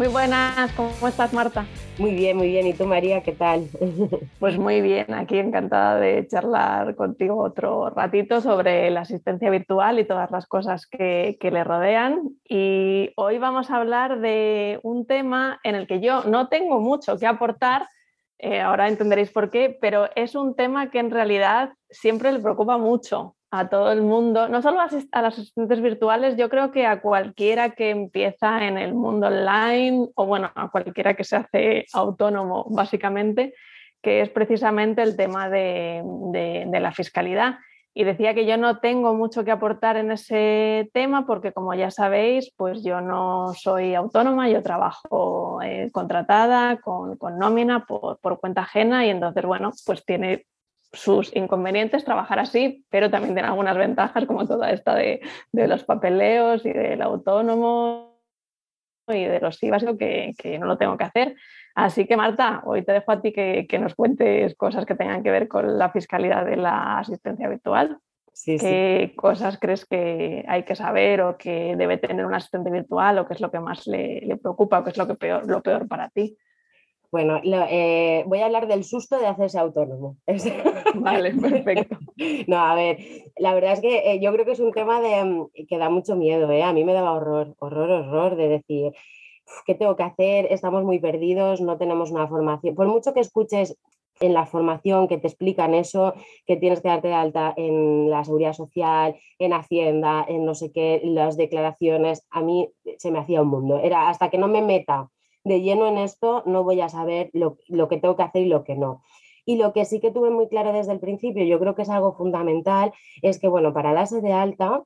Muy buenas, ¿cómo estás, Marta? Muy bien, muy bien. ¿Y tú, María, qué tal? Pues muy bien, aquí encantada de charlar contigo otro ratito sobre la asistencia virtual y todas las cosas que le rodean. Y hoy vamos a hablar de un tema en el que yo no tengo mucho que aportar, ahora entenderéis por qué, pero es un tema que en realidad siempre le preocupa mucho a todo el mundo, no solo a los asistentes virtuales, yo creo que a cualquiera que empieza en el mundo online o bueno, a cualquiera que se hace autónomo básicamente, que es precisamente el tema de la fiscalidad. Y decía que yo no tengo mucho que aportar en ese tema porque, como ya sabéis, pues yo no soy autónoma, yo trabajo contratada con nómina por cuenta ajena y entonces, bueno, pues tiene sus inconvenientes trabajar así, pero también tiene algunas ventajas como toda esta de los papeleos y del autónomo y de los IVAs que no lo tengo que hacer. Así que Marta, hoy te dejo a ti que nos cuentes cosas que tengan que ver con la fiscalidad de la asistencia virtual. Sí, sí. ¿Qué cosas crees que hay que saber o que debe tener un asistente virtual o qué es lo que más le preocupa o qué es lo peor para ti? Bueno, voy a hablar del susto de hacerse autónomo. Vale, perfecto. No, a ver, la verdad es que yo creo que es un tema que da mucho miedo, ¿eh? A mí me daba horror, horror, horror de decir, ¿qué tengo que hacer? Estamos muy perdidos, no tenemos una formación. Por mucho que escuches en la formación que te explican eso, que tienes que darte de alta en la seguridad social, en Hacienda, en no sé qué, las declaraciones, a mí se me hacía un mundo. Era hasta que no me meta de lleno en esto, no voy a saber lo que tengo que hacer y lo que no. Y lo que sí que tuve muy claro desde el principio, yo creo que es algo fundamental, es que, bueno, para darse de alta,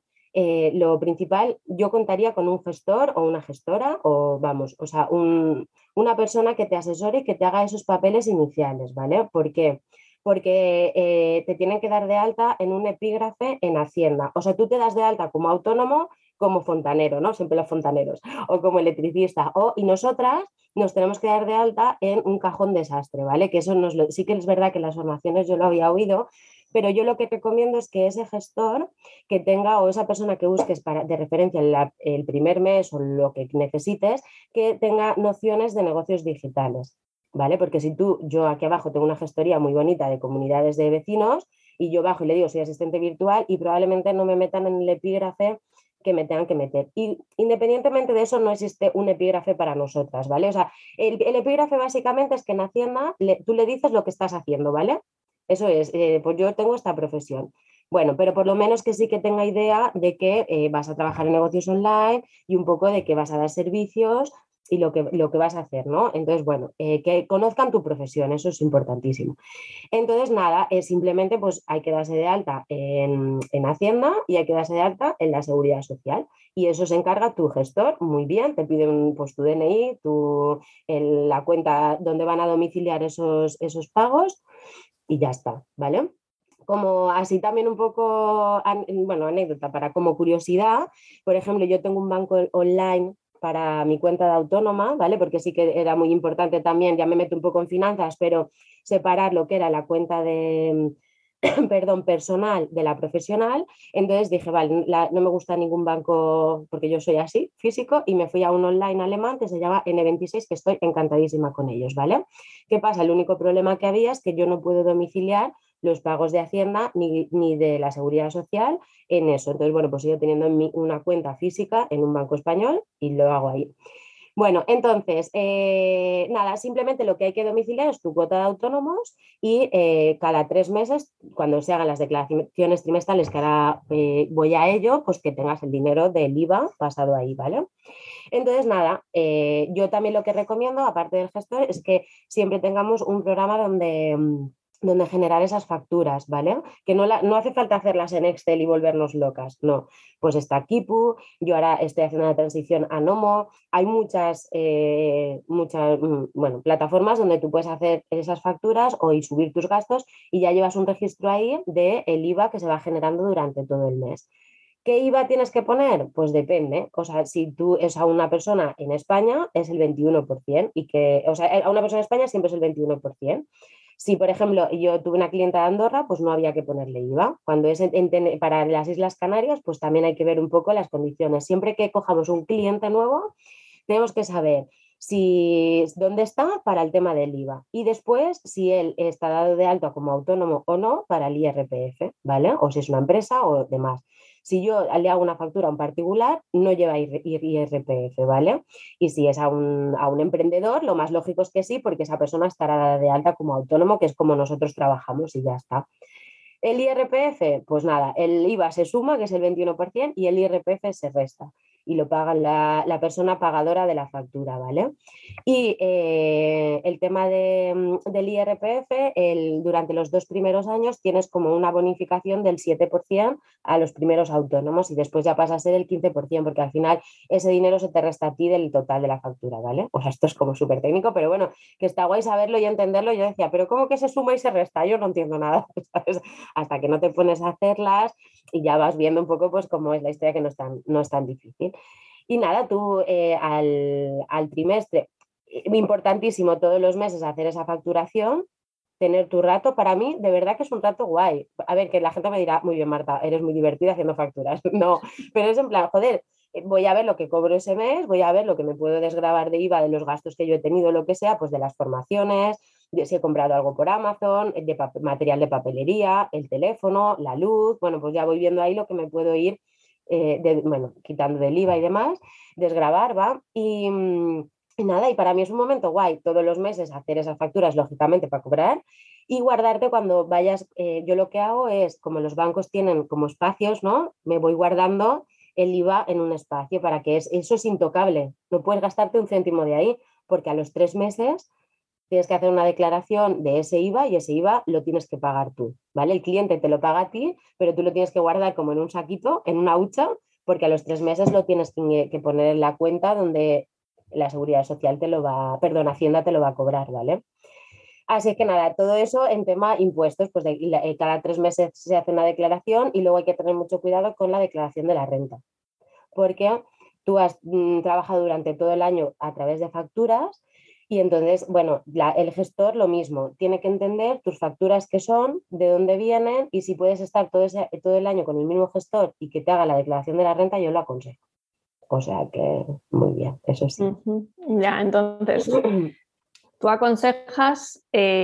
lo principal, yo contaría con un gestor o una gestora, o vamos, o sea, una persona que te asesore y que te haga esos papeles iniciales, ¿vale? ¿Por qué? Porque te tienen que dar de alta en un epígrafe en Hacienda. O sea, tú te das de alta como autónomo, como fontanero, ¿no? Siempre los fontaneros, o como electricista, y nosotras nos tenemos que dar de alta en un cajón desastre, ¿vale? Que eso sí que es verdad que en las formaciones yo lo había oído, pero yo lo que recomiendo es que ese gestor que tenga o esa persona que busques de referencia el primer mes o lo que necesites, que tenga nociones de negocios digitales, ¿vale? Porque si yo aquí abajo tengo una gestoría muy bonita de comunidades de vecinos y yo bajo y le digo soy asistente virtual y probablemente no me metan en el epígrafe que me tengan que meter. Y independientemente de eso, no existe un epígrafe para nosotras, ¿vale? O sea, el epígrafe básicamente es que en Hacienda tú le dices lo que estás haciendo, ¿vale? Eso es, pues yo tengo esta profesión. Bueno, pero por lo menos que sí que tenga idea de que vas a trabajar en negocios online y un poco de que vas a dar servicios y lo que vas a hacer, ¿no? Entonces, bueno, que conozcan tu profesión, eso es importantísimo. Entonces, nada, simplemente pues hay que darse de alta en Hacienda y hay que darse de alta en la Seguridad Social. Y eso se encarga tu gestor, muy bien, te piden pues, tu DNI, la cuenta donde van a domiciliar esos pagos y ya está, ¿vale? Como así también un poco, bueno, anécdota, para como curiosidad, por ejemplo, yo tengo un banco online para mi cuenta de autónoma, ¿vale? Porque sí que era muy importante también, ya me meto un poco en finanzas, pero separar lo que era la cuenta de, perdón, personal de la profesional. Entonces dije, vale, no me gusta ningún banco porque yo soy así, físico, y me fui a un online alemán que se llama N26, que estoy encantadísima con ellos, ¿vale? ¿Qué pasa? El único problema que había es que yo no puedo domiciliar los pagos de Hacienda ni de la Seguridad Social en eso. Entonces, bueno, pues sigo teniendo una cuenta física en un banco español y lo hago ahí. Bueno, entonces, nada, simplemente lo que hay que domiciliar es tu cuota de autónomos y cada 3 meses, cuando se hagan las declaraciones trimestrales, que ahora voy a ello, pues que tengas el dinero del IVA pasado ahí, ¿vale? Entonces, nada, yo también lo que recomiendo, aparte del gestor, es que siempre tengamos un programa donde generar esas facturas, ¿vale? Que no hace falta hacerlas en Excel y volvernos locas, no. Pues está Kipu, yo ahora estoy haciendo la transición a Nomo, hay bueno, plataformas donde tú puedes hacer esas facturas y subir tus gastos y ya llevas un registro ahí del IVA que se va generando durante todo el mes. ¿Qué IVA tienes que poner? Pues depende. O sea, si tú es a una persona en España, es el 21%. O sea, a una persona en España siempre es el 21%. Si, por ejemplo, yo tuve una clienta de Andorra, pues no había que ponerle IVA. Cuando es para las Islas Canarias, pues también hay que ver un poco las condiciones. Siempre que cojamos un cliente nuevo, tenemos que saber dónde está para el tema del IVA y después si él está dado de alta como autónomo o no para el IRPF, ¿vale? O si es una empresa o demás. Si yo le hago una factura a un particular, no lleva IRPF, ¿vale? Y si es a un emprendedor, lo más lógico es que sí, porque esa persona estará dada de alta como autónomo, que es como nosotros trabajamos y ya está. El IRPF, pues nada, el IVA se suma, que es el 21%, y el IRPF se resta y lo paga la persona pagadora de la factura, ¿vale? Y el tema del IRPF, durante los 2 primeros años tienes como una bonificación del 7% a los primeros autónomos y después ya pasa a ser el 15%, porque al final ese dinero se te resta a ti del total de la factura, ¿vale? O sea, esto es como súper técnico, pero bueno, que está guay saberlo y entenderlo. Yo decía, pero ¿cómo que se suma y se resta? Yo no entiendo nada, ¿sabes? Hasta que no te pones a hacerlas y ya vas viendo un poco pues cómo es la historia, que no es tan difícil. Y nada, tú al trimestre, importantísimo todos los meses hacer esa facturación, tener tu rato. Para mí, de verdad que es un rato guay. A ver, que la gente me dirá, muy bien, Marta, eres muy divertida haciendo facturas. No, pero es en plan, joder, voy a ver lo que cobro ese mes, voy a ver lo que me puedo desgravar de IVA de los gastos que yo he tenido, lo que sea, pues de las formaciones, de si he comprado algo por Amazon, material de papelería, el teléfono, la luz. Bueno, pues ya voy viendo ahí lo que me puedo ir, bueno, quitando del IVA y demás, desgravar, ¿va? Y nada, y para mí es un momento guay todos los meses hacer esas facturas, lógicamente, para cobrar y guardarte cuando vayas. Yo lo que hago es, como los bancos tienen como espacios, ¿no? Me voy guardando el IVA en un espacio para que eso es intocable. No puedes gastarte un céntimo de ahí, porque a los 3 meses tienes que hacer una declaración de ese IVA y ese IVA lo tienes que pagar tú, ¿vale? El cliente te lo paga a ti, pero tú lo tienes que guardar como en un saquito, en una hucha, porque a los 3 meses lo tienes que poner en la cuenta donde la Seguridad Social Hacienda te lo va a cobrar, ¿vale? Así que nada, todo eso en tema impuestos, pues cada 3 meses se hace una declaración y luego hay que tener mucho cuidado con la declaración de la renta, porque tú has trabajado durante todo el año a través de facturas y entonces, bueno, el gestor lo mismo, tiene que entender tus facturas qué son, de dónde vienen y si puedes estar todo el año con el mismo gestor y que te haga la declaración de la renta, yo lo aconsejo. O sea que muy bien, eso sí. Ya, entonces, tú aconsejas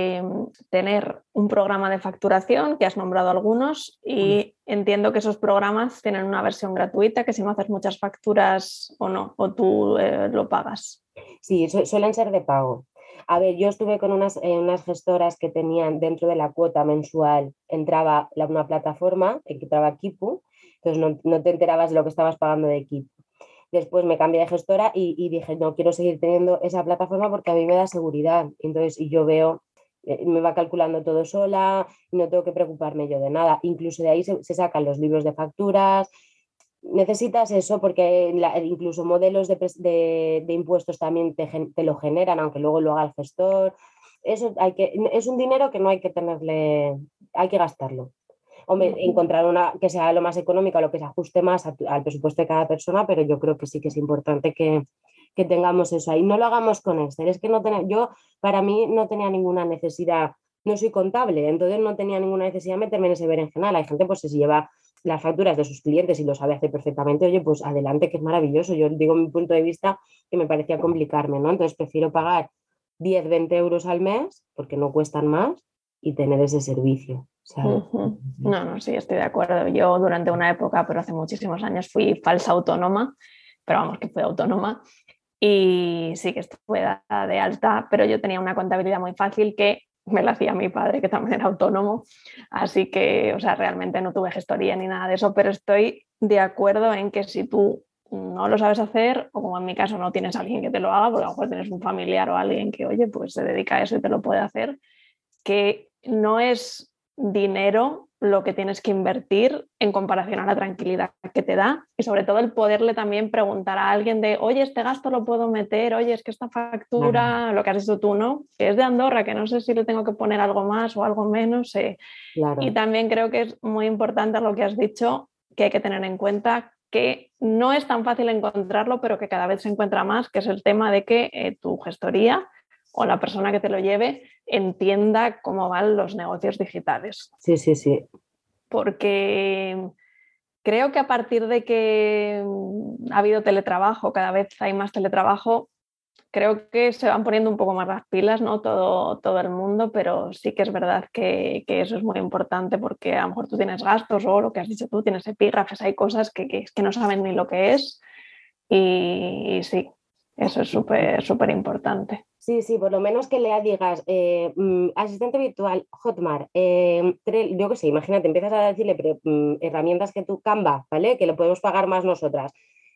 tener un programa de facturación, que has nombrado algunos, y entiendo que esos programas tienen una versión gratuita, que si no haces muchas facturas o no, o tú lo pagas. Sí, suelen ser de pago. A ver, yo estuve con unas gestoras que tenían dentro de la cuota mensual, entraba una plataforma, que entraba Kipu, entonces no te enterabas de lo que estabas pagando de Kipu. Después me cambié de gestora y dije, no, quiero seguir teniendo esa plataforma porque a mí me da seguridad. Entonces, y yo veo, me va calculando todo sola, no tengo que preocuparme yo de nada. Incluso de ahí se sacan los libros de facturas. Necesitas eso porque incluso modelos de impuestos también te lo generan, aunque luego lo haga el gestor. Eso es un dinero que no hay que tenerle, hay que gastarlo. Hombre, encontrar una que sea lo más económica, lo que se ajuste más al presupuesto de cada persona, pero yo creo que sí que es importante que tengamos eso ahí. No lo hagamos con Excel. Es que para mí no tenía ninguna necesidad, no soy contable, entonces no tenía ninguna necesidad de meterme en ese berenjenal. Hay gente pues si se lleva las facturas de sus clientes y lo sabe hacer perfectamente, oye, pues adelante, que es maravilloso. Yo digo mi punto de vista, que me parecía complicarme, ¿no? Entonces prefiero pagar 10, 20 euros al mes, porque no cuestan más, y tener ese servicio, ¿sabes? No, sí, estoy de acuerdo. Yo durante una época, pero hace muchísimos años, fui falsa autónoma, pero vamos, que fui autónoma. Y sí que estuve dada de alta, pero yo tenía una contabilidad muy fácil que me la hacía mi padre, que también era autónomo. Así que, o sea, realmente no tuve gestoría ni nada de eso, pero estoy de acuerdo en que si tú no lo sabes hacer, o como en mi caso no tienes a alguien que te lo haga, porque a lo mejor tienes un familiar o alguien que, oye, pues se dedica a eso y te lo puede hacer, que no es dinero lo que tienes que invertir en comparación a la tranquilidad que te da y sobre todo el poderle también preguntar a alguien de, oye, este gasto lo puedo meter, oye, es que esta factura, lo que has hecho tú, ¿no? Que es de Andorra, que no sé si le tengo que poner algo más o algo menos. Claro. Y también creo que es muy importante lo que has dicho, que hay que tener en cuenta que no es tan fácil encontrarlo, pero que cada vez se encuentra más, que es el tema de que tu gestoría o la persona que te lo lleve entienda cómo van los negocios digitales. Sí, sí, sí. Porque creo que a partir de que ha habido teletrabajo, cada vez hay más teletrabajo, creo que se van poniendo un poco más las pilas, ¿no? Todo el mundo, pero sí que es verdad que eso es muy importante porque a lo mejor tú tienes gastos o lo que has dicho tú, tienes epígrafes, hay cosas que no saben ni lo que es y sí, eso es súper importante. Sí, sí, por lo menos que le digas, asistente virtual, Hotmart, yo qué sé, imagínate, empiezas a decirle herramientas que tú, Canva, ¿vale? Que le podemos pagar más nosotras,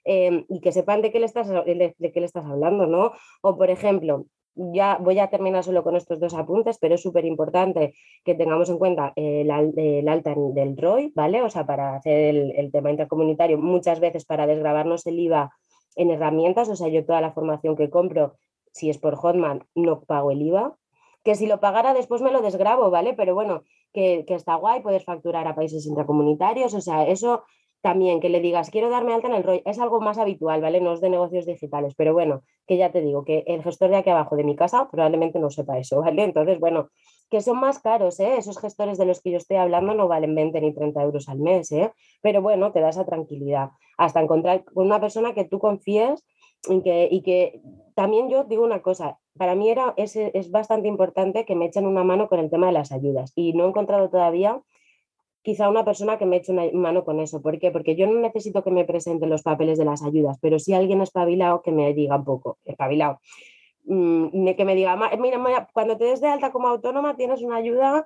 y que sepan de qué le estás hablando, ¿no? O, por ejemplo, ya voy a terminar solo con estos dos apuntes, pero es súper importante que tengamos en cuenta el alta del ROI, ¿vale? O sea, para hacer el tema intercomunitario, muchas veces para desgravarnos el IVA en herramientas, o sea, yo toda la formación que compro si es por Hotmart, no pago el IVA. Que si lo pagara después me lo desgravo, ¿vale? Pero bueno, que está guay, puedes facturar a países intracomunitarios, o sea, eso también, que le digas, quiero darme alta en el ROI, es algo más habitual, ¿vale? No es de negocios digitales, pero bueno, que ya te digo, que el gestor de aquí abajo de mi casa probablemente no sepa eso, ¿vale? Entonces, bueno, que son más caros, ¿eh? Esos gestores de los que yo estoy hablando no valen 20 ni 30 euros al mes, ¿eh? Pero bueno, te da esa tranquilidad, hasta encontrar con una persona que tú confíes y que también yo digo una cosa, para mí es bastante importante que me echen una mano con el tema de las ayudas y no he encontrado todavía quizá una persona que me eche una mano con eso. ¿Por qué? Porque yo no necesito que me presenten los papeles de las ayudas, pero si alguien espabilado que me diga un poco, espabilado, que me diga, mira, cuando te des de alta como autónoma tienes una ayuda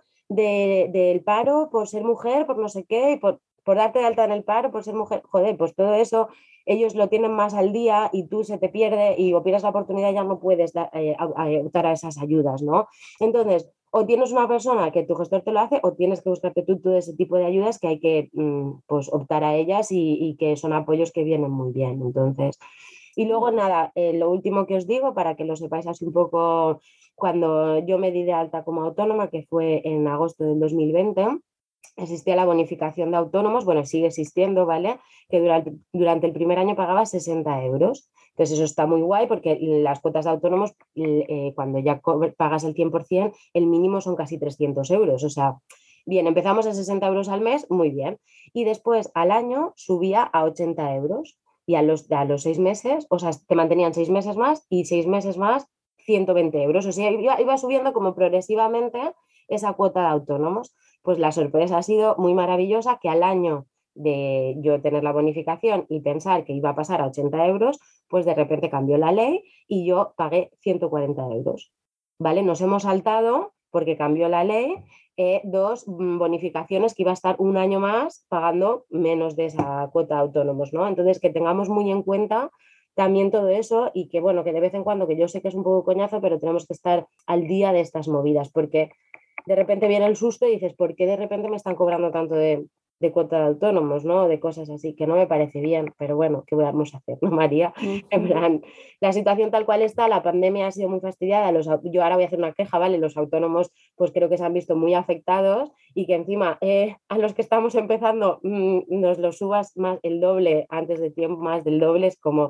del paro por ser mujer, por no sé qué, por darte de alta en el paro, por ser mujer, joder, pues todo eso ellos lo tienen más al día y tú se te pierde y o pierdes la oportunidad y ya no puedes optar a esas ayudas, ¿no? Entonces, o tienes una persona que tu gestor te lo hace o tienes que buscarte tú todo ese tipo de ayudas que hay que pues optar a ellas y que son apoyos que vienen muy bien. Entonces, y luego nada, lo último que os digo para que lo sepáis así un poco, cuando yo me di de alta como autónoma, que fue en agosto del 2020, existía la bonificación de autónomos, bueno, sigue existiendo, ¿vale? Que durante el primer año pagaba 60 euros. Entonces eso está muy guay porque las cuotas de autónomos, cuando ya pagas el 100%, el mínimo son casi 300 euros. O sea, bien, empezamos a 60 euros al mes, muy bien. Y después al año subía a 80 euros. Y a los 6 meses, o sea, te mantenían 6 meses más y 6 meses más 120 euros. O sea, iba subiendo como progresivamente esa cuota de autónomos. Pues la sorpresa ha sido muy maravillosa que al año de yo tener la bonificación y pensar que iba a pasar a 80 euros, pues de repente cambió la ley y yo pagué 140 euros. ¿Vale? Nos hemos saltado porque cambió la ley dos bonificaciones que iba a estar un año más pagando menos de esa cuota de autónomos, ¿no? Entonces, que tengamos muy en cuenta también todo eso y que, bueno, que de vez en cuando, que yo sé que es un poco coñazo, pero tenemos que estar al día de estas movidas, porque de repente viene el susto y dices, ¿por qué de repente me están cobrando tanto de cuota de autónomos, ¿no? De cosas así, que no me parece bien, pero bueno, ¿qué vamos a hacer, no, María? En plan, la situación tal cual está, la pandemia ha sido muy fastidiada, yo ahora voy a hacer una queja, ¿vale? Los autónomos pues creo que se han visto muy afectados y que encima a los que estamos empezando nos lo subas más el doble antes de tiempo, más del doble, es como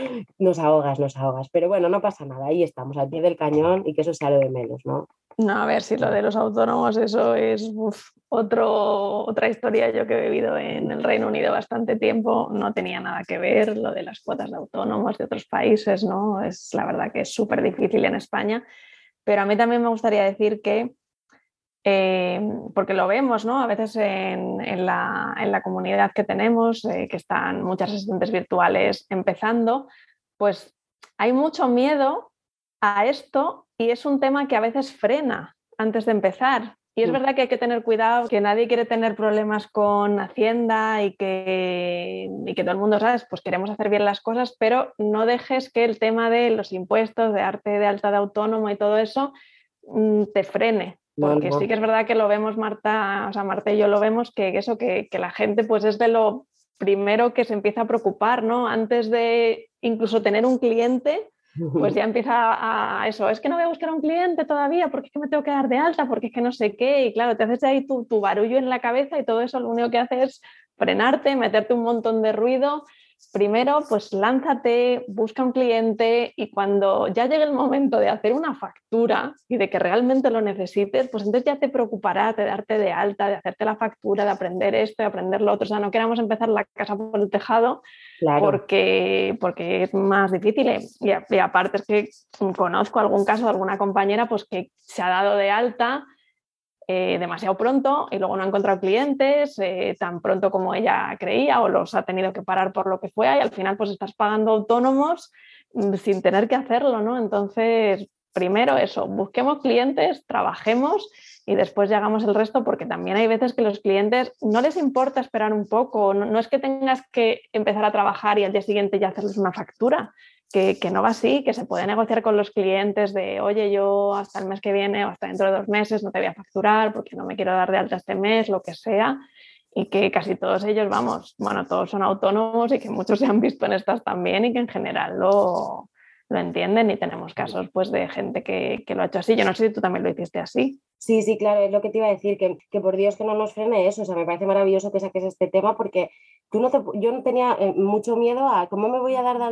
nos ahogas, pero bueno, no pasa nada, ahí estamos, al pie del cañón y que eso sea lo de menos, ¿no? No, a ver si lo de los autónomos, eso es otra historia. Yo que he vivido en el Reino Unido bastante tiempo, no tenía nada que ver lo de las cuotas de autónomos de otros países, ¿no? Es la verdad que es súper difícil en España, pero a mí también me gustaría decir que, porque lo vemos, ¿no? A veces en la comunidad que tenemos, que están muchas asistentes virtuales empezando, pues hay mucho miedo a esto y es un tema que a veces frena antes de empezar. Y es verdad que hay que tener cuidado, que nadie quiere tener problemas con Hacienda y que todo el mundo, ¿sabes? Pues queremos hacer bien las cosas, pero no dejes que el tema de los impuestos, de arte de alta de autónomo y todo eso te frene. Porque No. sí que es verdad que lo vemos, Marta, o sea, Marta y yo lo vemos, que la gente pues es de lo primero que se empieza a preocupar, ¿no? Antes de incluso tener un cliente, pues ya empieza a eso, es que no voy a buscar a un cliente todavía porque es que me tengo que dar de alta, porque es que no sé qué, y claro, te haces ahí tu barullo en la cabeza y todo eso lo único que hace es frenarte, meterte un montón de ruido primero pues lánzate, busca un cliente y cuando ya llegue el momento de hacer una factura y de que realmente lo necesites, pues entonces ya te preocuparás de darte de alta, de hacerte la factura, de aprender esto, de aprender lo otro. O sea, no queramos empezar la casa por el tejado. Claro. Porque es más difícil y aparte es que conozco algún caso de alguna compañera pues que se ha dado de alta demasiado pronto y luego no ha encontrado clientes tan pronto como ella creía o los ha tenido que parar por lo que fue y al final pues estás pagando autónomos sin tener que hacerlo, ¿no? Entonces, primero eso, busquemos clientes, trabajemos y después ya hagamos el resto porque también hay veces que los clientes no les importa esperar un poco, no es que tengas que empezar a trabajar y al día siguiente ya hacerles una factura, que no va así, que se puede negociar con los clientes de oye, yo hasta el mes que viene o hasta dentro de 2 meses no te voy a facturar porque no me quiero dar de alta este mes, lo que sea, y que casi todos ellos, bueno, todos son autónomos y que muchos se han visto en estas también y que en general lo entienden y tenemos casos pues de gente que lo ha hecho así. Yo no sé si tú también lo hiciste así. Sí, sí, claro, es lo que te iba a decir, que por Dios que no nos frene eso, o sea, me parece maravilloso que saques este tema porque yo no tenía mucho miedo a cómo me voy a dar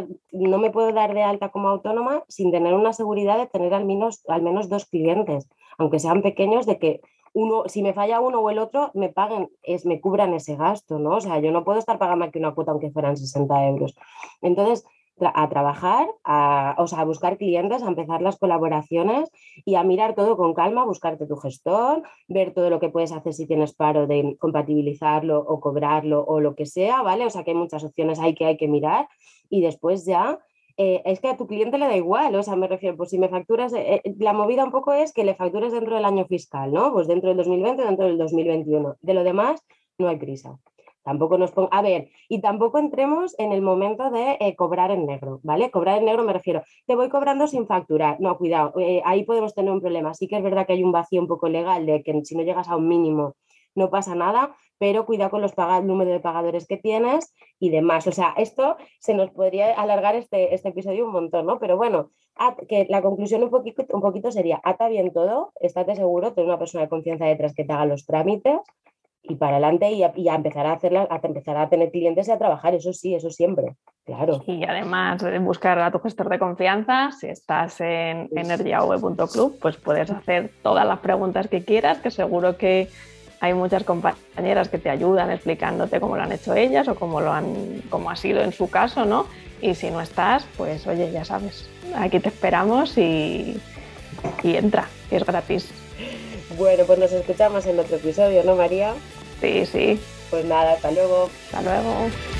no me puedo dar de alta como autónoma sin tener una seguridad de tener al menos 2 clientes, aunque sean pequeños, de que uno, si me falla uno o el otro, me paguen, me cubran ese gasto, ¿no? O sea, yo no puedo estar pagando aquí una cuota aunque fueran 60 euros. Entonces, a trabajar, a buscar clientes, a empezar las colaboraciones y a mirar todo con calma, buscarte tu gestor, ver todo lo que puedes hacer si tienes paro de compatibilizarlo o cobrarlo o lo que sea, ¿vale? O sea que hay muchas opciones ahí que hay que mirar y después ya es que a tu cliente le da igual, o sea, me refiero, pues si me facturas, la movida un poco es que le factures dentro del año fiscal, ¿no? Pues dentro del 2020, dentro del 2021. De lo demás, no hay prisa. Tampoco a ver, y tampoco entremos en el momento de cobrar en negro, ¿vale? Cobrar en negro me refiero, te voy cobrando sin facturar. No, cuidado, ahí podemos tener un problema. Sí que es verdad que hay un vacío un poco legal de que si no llegas a un mínimo no pasa nada, pero cuidado con el número de pagadores que tienes y demás. O sea, esto se nos podría alargar este episodio un montón, ¿no? Pero bueno, que la conclusión un poquito sería, ata bien todo, estate seguro, ten una persona de confianza detrás que te haga los trámites y para adelante y a empezar a empezar a tener clientes y a trabajar, eso sí, eso siempre, claro. Y además buscar a tu gestor de confianza, si estás en energiav.club, pues puedes hacer todas las preguntas que quieras, que seguro que hay muchas compañeras que te ayudan explicándote cómo lo han hecho ellas o cómo ha sido en su caso, ¿no? Y si no estás, pues oye, ya sabes, aquí te esperamos y entra, que es gratis. Bueno, pues nos escuchamos en otro episodio, ¿no, María? Sí, sí. Pues nada, hasta luego. Hasta luego.